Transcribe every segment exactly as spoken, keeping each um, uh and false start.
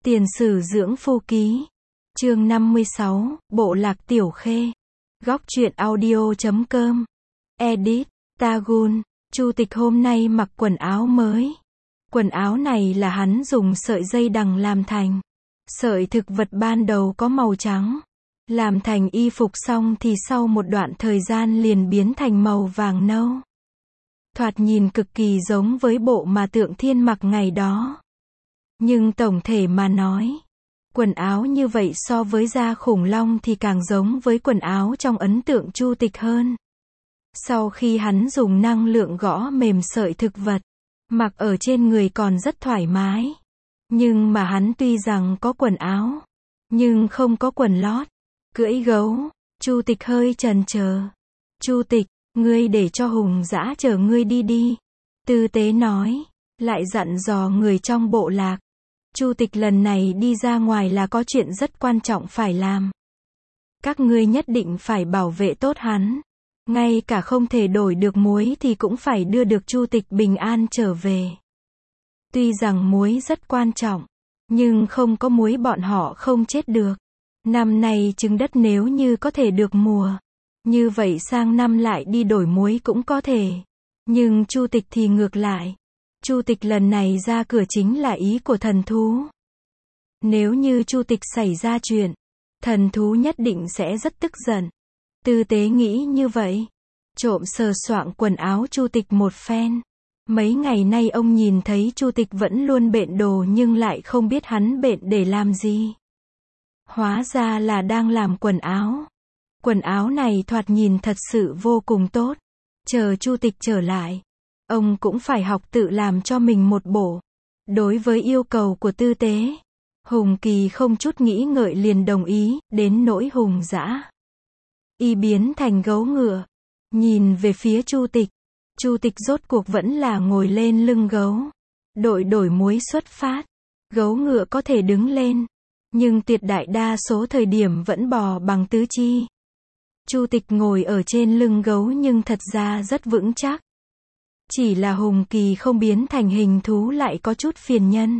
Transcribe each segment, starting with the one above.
Tiền sử dưỡng phu ký. Chương năm mươi sáu, Bộ lạc Tiểu Khê. Góc truyện audio chấm com. Edit, Tagun. Chu Tịch hôm nay mặc quần áo mới. Quần áo này là hắn dùng sợi dây đằng làm thành. Sợi thực vật ban đầu có màu trắng. Làm thành y phục xong thì sau một đoạn thời gian liền biến thành màu vàng nâu. Thoạt nhìn cực kỳ giống với bộ mà Tượng Thiên mặc ngày đó. Nhưng tổng thể mà nói, quần áo như vậy so với da khủng long thì càng giống với quần áo trong ấn tượng Chu Tịch hơn. Sau khi hắn dùng năng lượng gõ mềm sợi thực vật, mặc ở trên người còn rất thoải mái. Nhưng mà hắn tuy rằng có quần áo, nhưng không có quần lót. Cưỡi gấu, Chu Tịch hơi chần chờ. Chu Tịch, ngươi để cho Hùng Dã chở ngươi đi đi. Tư Tế nói, lại dặn dò người trong bộ lạc. Chu Tịch lần này đi ra ngoài là có chuyện rất quan trọng phải làm. Các ngươi nhất định phải bảo vệ tốt hắn. Ngay cả không thể đổi được muối thì cũng phải đưa được Chu Tịch bình an trở về. Tuy rằng muối rất quan trọng, nhưng không có muối bọn họ không chết được. Năm nay trứng đất nếu như có thể được mùa, như vậy sang năm lại đi đổi muối cũng có thể. Nhưng Chu Tịch thì ngược lại. Chu Tịch lần này ra cửa chính là ý của thần thú. Nếu như Chu Tịch xảy ra chuyện, thần thú nhất định sẽ rất tức giận. Tư Tế nghĩ như vậy. Trộm sờ soạng quần áo Chu Tịch một phen. Mấy ngày nay ông nhìn thấy Chu Tịch vẫn luôn bện đồ nhưng lại không biết hắn bện để làm gì. Hóa ra là đang làm quần áo. Quần áo này thoạt nhìn thật sự vô cùng tốt. Chờ Chu Tịch trở lại, ông cũng phải học tự làm cho mình một bộ. Đối với yêu cầu của Tư Tế, Hùng Kỳ không chút nghĩ ngợi liền đồng ý, đến nỗi Hùng Dã. Y biến thành gấu ngựa, nhìn về phía Chu Tịch. Chu Tịch rốt cuộc vẫn là ngồi lên lưng gấu. Đội đổi muối xuất phát. Gấu ngựa có thể đứng lên, nhưng tuyệt đại đa số thời điểm vẫn bò bằng tứ chi. Chu Tịch ngồi ở trên lưng gấu nhưng thật ra rất vững chắc. Chỉ là Hùng Kỳ không biến thành hình thú lại có chút phiền nhân.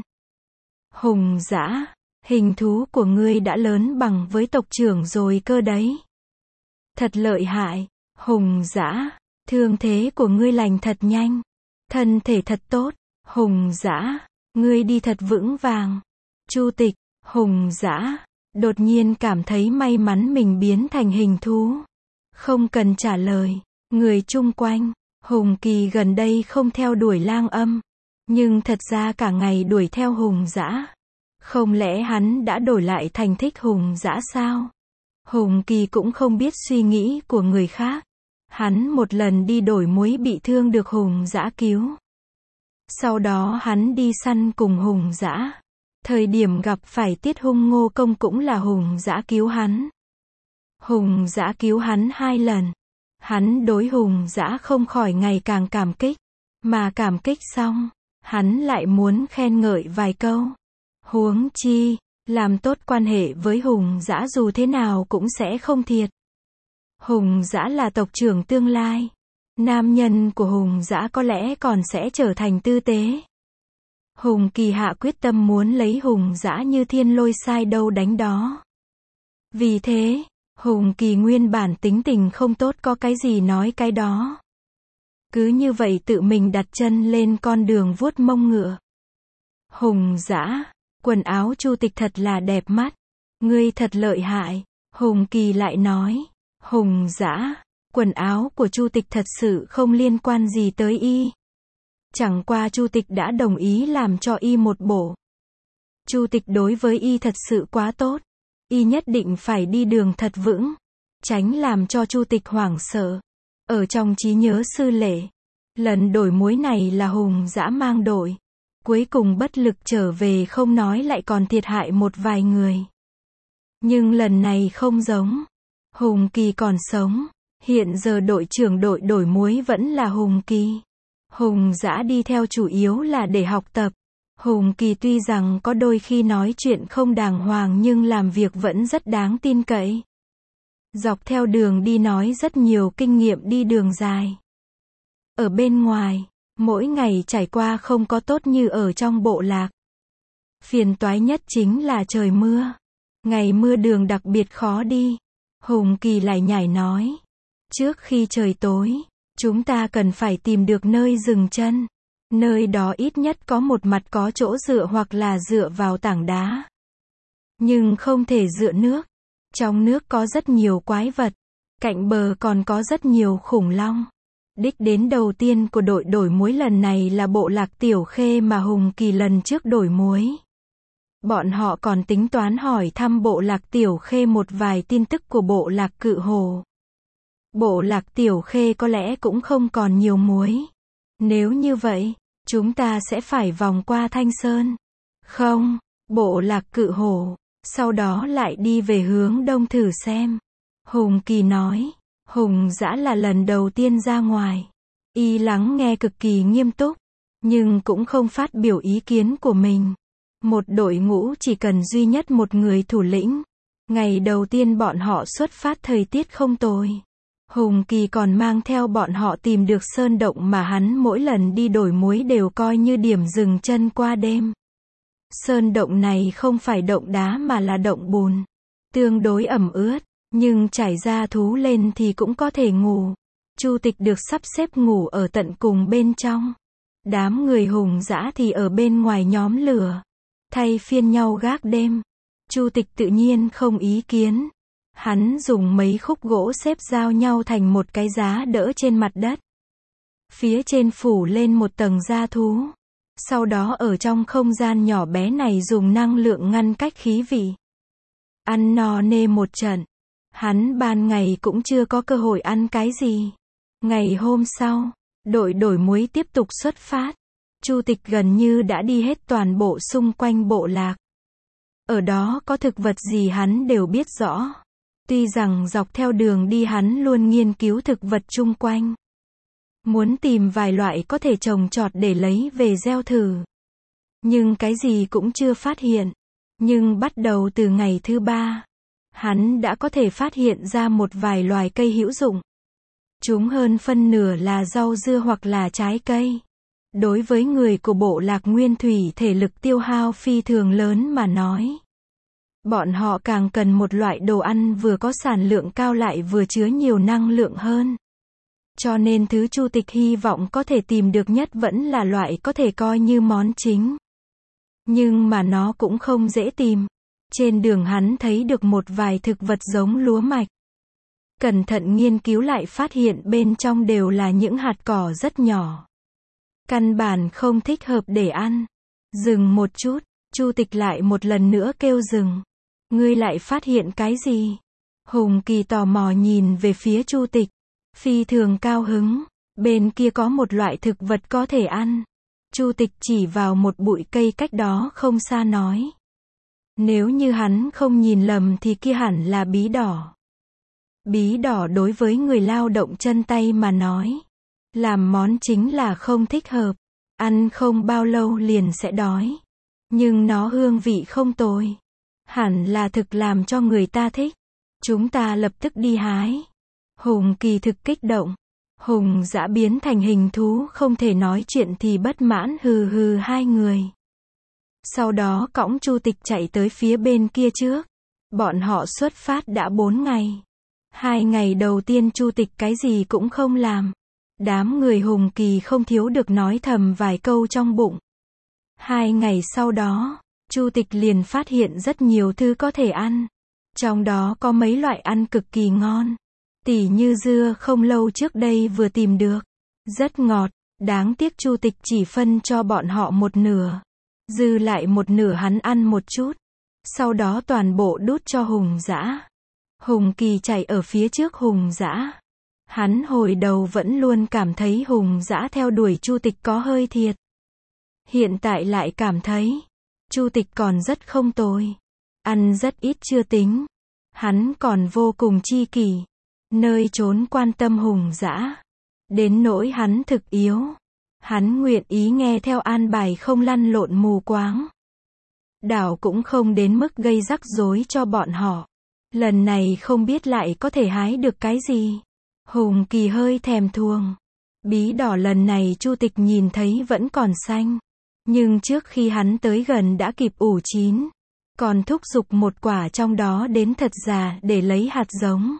Hùng Dã, hình thú của ngươi đã lớn bằng với tộc trưởng rồi cơ đấy. Thật lợi hại, Hùng Dã, thương thế của ngươi lành thật nhanh. Thân thể thật tốt, Hùng Dã, ngươi đi thật vững vàng. Chu Tịch, Hùng Dã, đột nhiên cảm thấy may mắn mình biến thành hình thú. Không cần trả lời, người chung quanh. Hùng Kỳ gần đây không theo đuổi Lang Âm, nhưng thật ra cả ngày đuổi theo Hùng Dã. Không lẽ hắn đã đổi lại thành thích Hùng Dã sao? Hùng Kỳ cũng không biết suy nghĩ của người khác. Hắn một lần đi đổi muối bị thương được Hùng Dã cứu. Sau đó hắn đi săn cùng Hùng Dã. Thời điểm gặp phải Tiết Hung Ngô Công cũng là Hùng Dã cứu hắn. Hùng Dã cứu hắn hai lần. Hắn đối Hùng Dã không khỏi ngày càng cảm kích. Mà cảm kích xong, hắn lại muốn khen ngợi vài câu. Huống chi, làm tốt quan hệ với Hùng Dã dù thế nào cũng sẽ không thiệt. Hùng Dã là tộc trưởng tương lai. Nam nhân của Hùng Dã có lẽ còn sẽ trở thành Tư Tế. Hùng Kỳ hạ quyết tâm muốn lấy Hùng Dã như thiên lôi sai đâu đánh đó. Vì thế, Hùng Kỳ nguyên bản tính tình không tốt có cái gì nói cái đó. Cứ như vậy tự mình đặt chân lên con đường vuốt mông ngựa. Hùng Dã, quần áo Chu Tịch thật là đẹp mắt. Ngươi thật lợi hại, Hùng Kỳ lại nói. Hùng Dã, quần áo của Chu Tịch thật sự không liên quan gì tới y. Chẳng qua Chu Tịch đã đồng ý làm cho y một bộ. Chu Tịch đối với y thật sự quá tốt. Y nhất định phải đi đường thật vững, tránh làm cho Chu Tịch hoảng sợ. Ở trong trí nhớ sư lệ, lần đổi muối này là Hùng Dã mang đội. Cuối cùng bất lực trở về không nói lại còn thiệt hại một vài người. Nhưng lần này không giống. Hùng Kỳ còn sống. Hiện giờ đội trưởng đội đổi muối vẫn là Hùng Kỳ. Hùng Dã đi theo chủ yếu là để học tập. Hùng Kỳ tuy rằng có đôi khi nói chuyện không đàng hoàng nhưng làm việc vẫn rất đáng tin cậy. Dọc theo đường đi nói rất nhiều kinh nghiệm đi đường dài. Ở bên ngoài, mỗi ngày trải qua không có tốt như ở trong bộ lạc. Phiền toái nhất chính là trời mưa. Ngày mưa đường đặc biệt khó đi. Hùng Kỳ lại nhảy nói. Trước khi trời tối, chúng ta cần phải tìm được nơi dừng chân. Nơi đó ít nhất có một mặt có chỗ dựa hoặc là dựa vào tảng đá. Nhưng không thể dựa nước. Trong nước có rất nhiều quái vật. Cạnh bờ còn có rất nhiều khủng long. Đích đến đầu tiên của đội đổi muối lần này là bộ lạc Tiểu Khê mà Hùng Kỳ lần trước đổi muối. Bọn họ còn tính toán hỏi thăm bộ lạc Tiểu Khê một vài tin tức của bộ lạc Cự Hồ. Bộ lạc Tiểu Khê có lẽ cũng không còn nhiều muối. Nếu như vậy, chúng ta sẽ phải vòng qua Thanh Sơn. Không, bộ lạc Cự Hồ, sau đó lại đi về hướng đông thử xem. Hùng Kỳ nói. Hùng Dã là lần đầu tiên ra ngoài. Y lắng nghe cực kỳ nghiêm túc, nhưng cũng không phát biểu ý kiến của mình. Một đội ngũ chỉ cần duy nhất một người thủ lĩnh. Ngày đầu tiên bọn họ xuất phát thời tiết không tồi. Hùng Kỳ còn mang theo bọn họ tìm được sơn động mà hắn mỗi lần đi đổi muối đều coi như điểm dừng chân qua đêm. Sơn động này không phải động đá mà là động bùn. Tương đối ẩm ướt, nhưng trải da thú lên thì cũng có thể ngủ. Chu Tịch được sắp xếp ngủ ở tận cùng bên trong. Đám người Hùng Dã thì ở bên ngoài nhóm lửa. Thay phiên nhau gác đêm. Chu Tịch tự nhiên không ý kiến. Hắn dùng mấy khúc gỗ xếp giao nhau thành một cái giá đỡ trên mặt đất. Phía trên phủ lên một tầng da thú. Sau đó ở trong không gian nhỏ bé này dùng năng lượng ngăn cách khí vị. Ăn no nê một trận. Hắn ban ngày cũng chưa có cơ hội ăn cái gì. Ngày hôm sau, đội đổi muối tiếp tục xuất phát. Chu Tịch gần như đã đi hết toàn bộ xung quanh bộ lạc. Ở đó có thực vật gì hắn đều biết rõ. Tuy rằng dọc theo đường đi hắn luôn nghiên cứu thực vật chung quanh. Muốn tìm vài loại có thể trồng trọt để lấy về gieo thử. Nhưng cái gì cũng chưa phát hiện. Nhưng bắt đầu từ ngày thứ ba, hắn đã có thể phát hiện ra một vài loài cây hữu dụng. Chúng hơn phân nửa là rau dưa hoặc là trái cây. Đối với người của bộ lạc Nguyên Thủy thể lực tiêu hao phi thường lớn mà nói. Bọn họ càng cần một loại đồ ăn vừa có sản lượng cao lại vừa chứa nhiều năng lượng hơn. Cho nên thứ Chu Tịch hy vọng có thể tìm được nhất vẫn là loại có thể coi như món chính. Nhưng mà nó cũng không dễ tìm. Trên đường hắn thấy được một vài thực vật giống lúa mạch. Cẩn thận nghiên cứu lại phát hiện bên trong đều là những hạt cỏ rất nhỏ. Căn bản không thích hợp để ăn. Dừng một chút, Chu Tịch lại một lần nữa kêu dừng. Ngươi lại phát hiện cái gì? Hùng Kỳ tò mò nhìn về phía Chu Tịch. Phi thường cao hứng. Bên kia có một loại thực vật có thể ăn. Chu Tịch chỉ vào một bụi cây cách đó không xa nói. Nếu như hắn không nhìn lầm thì kia hẳn là bí đỏ. Bí đỏ đối với người lao động chân tay mà nói. Làm món chính là không thích hợp. Ăn không bao lâu liền sẽ đói. Nhưng nó hương vị không tồi. Hẳn là thực làm cho người ta thích. Chúng ta lập tức đi hái. Hùng Kỳ thực kích động. Hùng Dã biến thành hình thú không thể nói chuyện thì bất mãn hừ hừ hai người. Sau đó cõng Chu Tịch chạy tới phía bên kia trước. Bọn họ xuất phát đã bốn ngày. Hai ngày đầu tiên Chu Tịch cái gì cũng không làm. Đám người Hùng Kỳ không thiếu được nói thầm vài câu trong bụng. Hai ngày sau đó, Chu Tịch liền phát hiện rất nhiều thứ có thể ăn. Trong đó có mấy loại ăn cực kỳ ngon. Tỉ như dưa không lâu trước đây vừa tìm được. Rất ngọt, đáng tiếc Chu Tịch chỉ phân cho bọn họ một nửa. Dư lại một nửa hắn ăn một chút. Sau đó toàn bộ đút cho Hùng Dã. Hùng Kỳ chạy ở phía trước Hùng Dã. Hắn hồi đầu vẫn luôn cảm thấy Hùng Dã theo đuổi Chu Tịch có hơi thiệt. Hiện tại lại cảm thấy Chu Tịch còn rất không tồi. Ăn rất ít chưa tính. Hắn còn vô cùng chi kỷ. Nơi trốn quan tâm Hùng Dã. Đến nỗi hắn thực yếu. Hắn nguyện ý nghe theo an bài không lăn lộn mù quáng. Đảo cũng không đến mức gây rắc rối cho bọn họ. Lần này không biết lại có thể hái được cái gì. Hùng Kỳ hơi thèm thuồng. Bí đỏ lần này Chu Tịch nhìn thấy vẫn còn xanh. Nhưng trước khi hắn tới gần đã kịp ủ chín. Còn thúc giục một quả trong đó đến thật già để lấy hạt giống.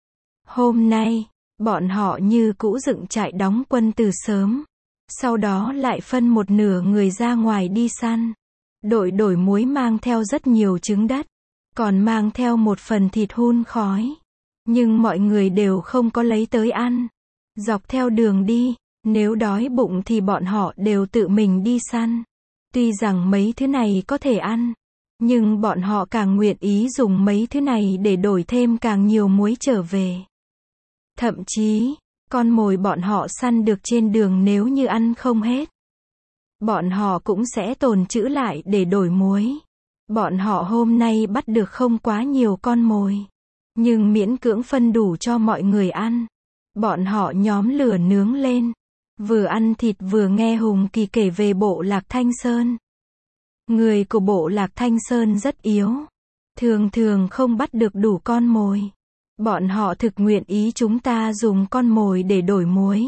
Hôm nay, bọn họ như cũ dựng trại đóng quân từ sớm. Sau đó lại phân một nửa người ra ngoài đi săn. Đội đổi muối mang theo rất nhiều trứng đất. Còn mang theo một phần thịt hun khói. Nhưng mọi người đều không có lấy tới ăn. Dọc theo đường đi, nếu đói bụng thì bọn họ đều tự mình đi săn. Tuy rằng mấy thứ này có thể ăn. Nhưng bọn họ càng nguyện ý dùng mấy thứ này để đổi thêm càng nhiều muối trở về. Thậm chí, con mồi bọn họ săn được trên đường nếu như ăn không hết. Bọn họ cũng sẽ tồn trữ lại để đổi muối. Bọn họ hôm nay bắt được không quá nhiều con mồi. Nhưng miễn cưỡng phân đủ cho mọi người ăn. Bọn họ nhóm lửa nướng lên. Vừa ăn thịt vừa nghe Hùng Kỳ kể về bộ lạc Thanh Sơn. Người của bộ lạc Thanh Sơn rất yếu. Thường thường không bắt được đủ con mồi. Bọn họ thực nguyện ý chúng ta dùng con mồi để đổi muối.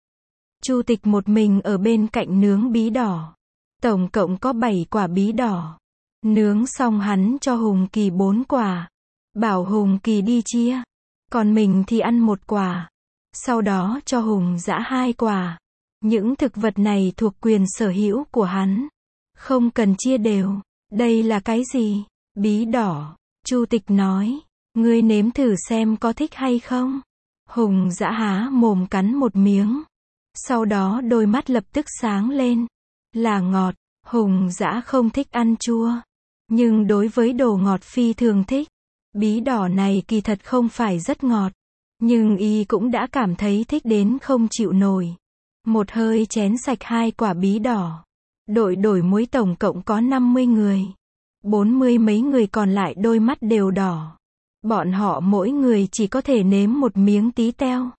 Chu Tịch một mình ở bên cạnh nướng bí đỏ. Tổng cộng có bảy quả bí đỏ. Nướng xong hắn cho Hùng Kỳ bốn quả. Bảo Hùng Kỳ đi chia. Còn mình thì ăn một quả. Sau đó cho Hùng Dã hai quả. Những thực vật này thuộc quyền sở hữu của hắn. Không cần chia đều. Đây là cái gì? Bí đỏ. Chu Tịch nói. Ngươi nếm thử xem có thích hay không? Hùng Dã há mồm cắn một miếng. Sau đó đôi mắt lập tức sáng lên. Là ngọt. Hùng Dã không thích ăn chua. Nhưng đối với đồ ngọt phi thường thích. Bí đỏ này kỳ thật không phải rất ngọt. Nhưng y cũng đã cảm thấy thích đến không chịu nổi. Một hơi chén sạch hai quả bí đỏ. Đội đổi muối tổng cộng có năm mươi người. Bốn mươi mấy người còn lại đôi mắt đều đỏ. Bọn họ mỗi người chỉ có thể nếm một miếng tí teo.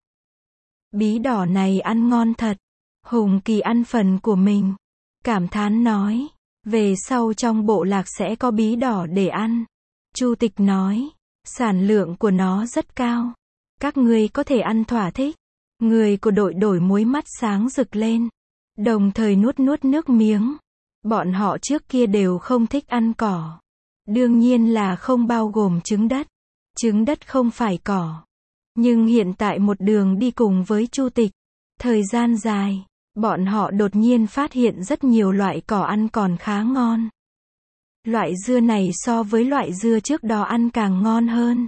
Bí đỏ này ăn ngon thật. Hùng Kỳ ăn phần của mình. Cảm thán nói. Về sau trong bộ lạc sẽ có bí đỏ để ăn. Chu Tịch nói. Sản lượng của nó rất cao. Các ngươi có thể ăn thỏa thích. Người của đội đổi muối mắt sáng rực lên. Đồng thời nuốt nuốt nước miếng. Bọn họ trước kia đều không thích ăn cỏ. Đương nhiên là không bao gồm trứng đất. Trứng đất không phải cỏ. Nhưng hiện tại một đường đi cùng với Chu Tịch. Thời gian dài, bọn họ đột nhiên phát hiện rất nhiều loại cỏ ăn còn khá ngon. Loại dưa này so với loại dưa trước đó ăn càng ngon hơn.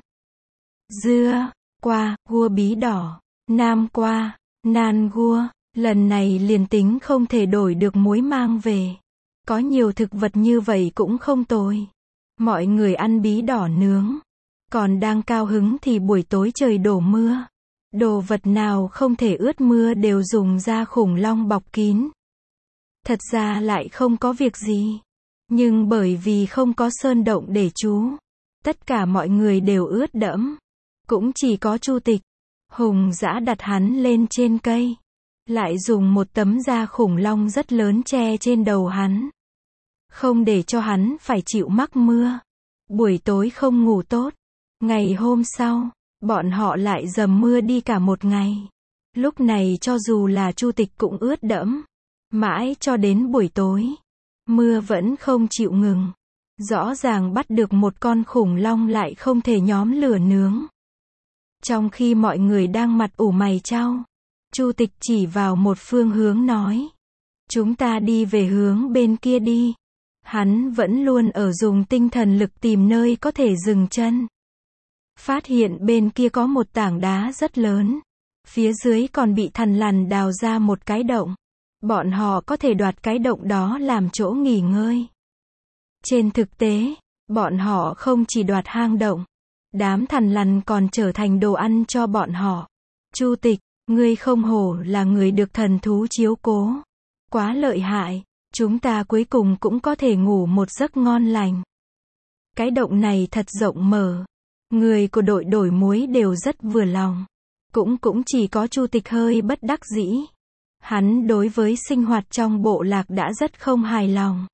Dưa, qua, gua bí đỏ, nam qua, nan gua, lần này liền tính không thể đổi được muối mang về. Có nhiều thực vật như vậy cũng không tồi. Mọi người ăn bí đỏ nướng. Còn đang cao hứng thì buổi tối trời đổ mưa. Đồ vật nào không thể ướt mưa đều dùng da khủng long bọc kín. Thật ra lại không có việc gì. Nhưng bởi vì không có sơn động để trú. Tất cả mọi người đều ướt đẫm. Cũng chỉ có Chu Tịch. Hùng Dã đặt hắn lên trên cây. Lại dùng một tấm da khủng long rất lớn che trên đầu hắn. Không để cho hắn phải chịu mắc mưa. Buổi tối không ngủ tốt. Ngày hôm sau, bọn họ lại dầm mưa đi cả một ngày. Lúc này cho dù là Chu Tịch cũng ướt đẫm. Mãi cho đến buổi tối. Mưa vẫn không chịu ngừng. Rõ ràng bắt được một con khủng long lại không thể nhóm lửa nướng. Trong khi mọi người đang mặt ủ mày chau. Chu Tịch chỉ vào một phương hướng nói. Chúng ta đi về hướng bên kia đi. Hắn vẫn luôn ở dùng tinh thần lực tìm nơi có thể dừng chân. Phát hiện bên kia có một tảng đá rất lớn. Phía dưới còn bị thằn lằn đào ra một cái động. Bọn họ có thể đoạt cái động đó làm chỗ nghỉ ngơi. Trên thực tế, bọn họ không chỉ đoạt hang động. Đám thằn lằn còn trở thành đồ ăn cho bọn họ. Chu Tịch, ngươi không hổ là người được thần thú chiếu cố. Quá lợi hại, chúng ta cuối cùng cũng có thể ngủ một giấc ngon lành. Cái động này thật rộng mở. Người của đội đổi muối đều rất vừa lòng. Cũng cũng chỉ có Chu Tịch hơi bất đắc dĩ. Hắn đối với sinh hoạt trong bộ lạc đã rất không hài lòng.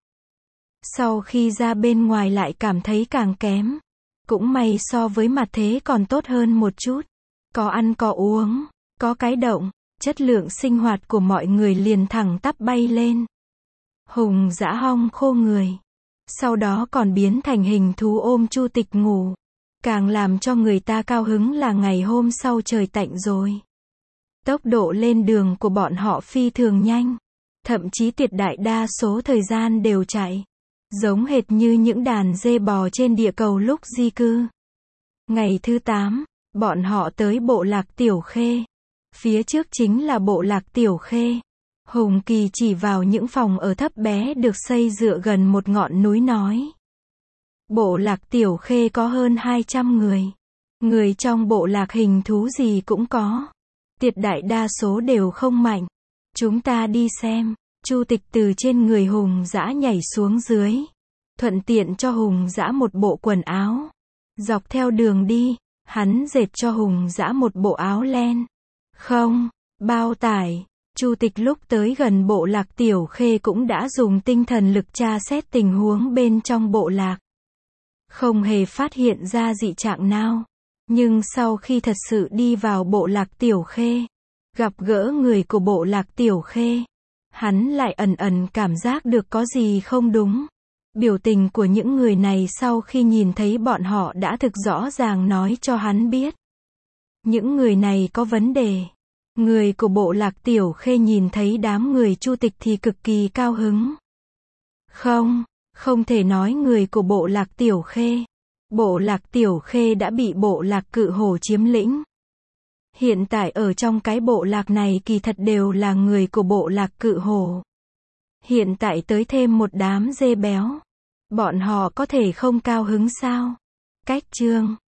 Sau khi ra bên ngoài lại cảm thấy càng kém. Cũng may so với mặt thế còn tốt hơn một chút. Có ăn có uống, có cái động, chất lượng sinh hoạt của mọi người liền thẳng tắp bay lên. Hùng dã hong khô người. Sau đó còn biến thành hình thú ôm Chu Tịch ngủ. Càng làm cho người ta cao hứng là ngày hôm sau trời tạnh rồi. Tốc độ lên đường của bọn họ phi thường nhanh. Thậm chí tuyệt đại đa số thời gian đều chạy. Giống hệt như những đàn dê bò trên địa cầu lúc di cư. Ngày thứ tám, bọn họ tới bộ lạc Tiểu Khê. Phía trước chính là bộ lạc Tiểu Khê. Hùng Kỳ chỉ vào những phòng ở thấp bé được xây dựa gần một ngọn núi nói. Bộ lạc Tiểu Khê có hơn hai trăm người. Người trong bộ lạc hình thú gì cũng có. Tuyệt đại đa số đều không mạnh. Chúng ta đi xem. Chu Tịch từ trên người Hùng dã nhảy xuống dưới. Thuận tiện cho Hùng dã một bộ quần áo. Dọc theo đường đi, hắn dệt cho Hùng dã một bộ áo len. Không, bao tải. Chu Tịch lúc tới gần bộ lạc Tiểu Khê cũng đã dùng tinh thần lực tra xét tình huống bên trong bộ lạc. Không hề phát hiện ra dị trạng nào. Nhưng sau khi thật sự đi vào bộ lạc Tiểu Khê, gặp gỡ người của bộ lạc Tiểu Khê, hắn lại ẩn ẩn cảm giác được có gì không đúng. Biểu tình của những người này sau khi nhìn thấy bọn họ đã thực rõ ràng nói cho hắn biết. Những người này có vấn đề. Người của bộ lạc Tiểu Khê nhìn thấy đám người Chu Tịch thì cực kỳ cao hứng. Không, không thể nói người của bộ lạc Tiểu Khê. Bộ lạc Tiểu Khê đã bị bộ lạc Cự Hổ chiếm lĩnh. Hiện tại ở trong cái bộ lạc này kỳ thật đều là người của bộ lạc Cự Hổ. Hiện tại tới thêm một đám dê béo. Bọn họ có thể không cao hứng sao? Cách chương